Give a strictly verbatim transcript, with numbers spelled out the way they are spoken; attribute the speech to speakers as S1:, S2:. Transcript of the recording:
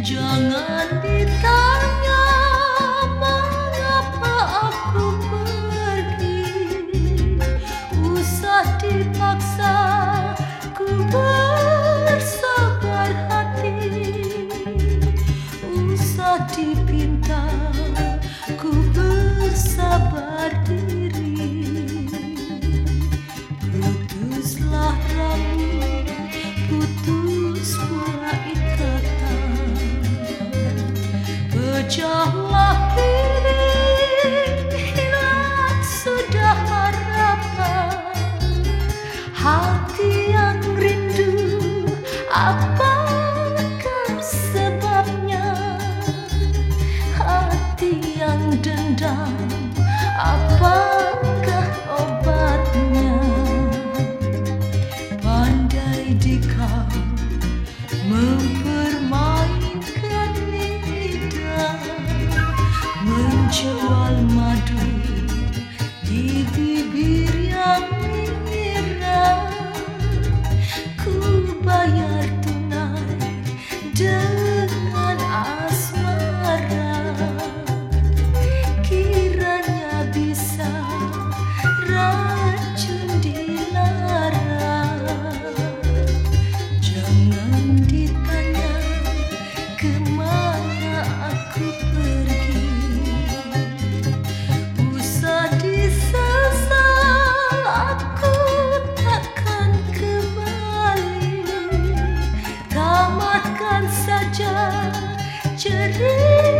S1: Jangan ditanya mengapa aku pergi, usah dipaksa ku bersabar hati, usah dipinta ku bersabar diri. Putuslah rambut, putus pula ikatan, pecahlah piring, hilang sudah harapan. Hati yang rindu, apakah sebabnya? Hati yang dendam, apakah obatnya? Pandai dikau mempermainkan lidah, menjual madu di bibir yang mirah. Ku bayar tunai dengan asmara, kiranya bisa racun dilara. Jangan ditanya kemana aku pergi, usah disesal, aku takkan kembali. Tamatkan saja cerita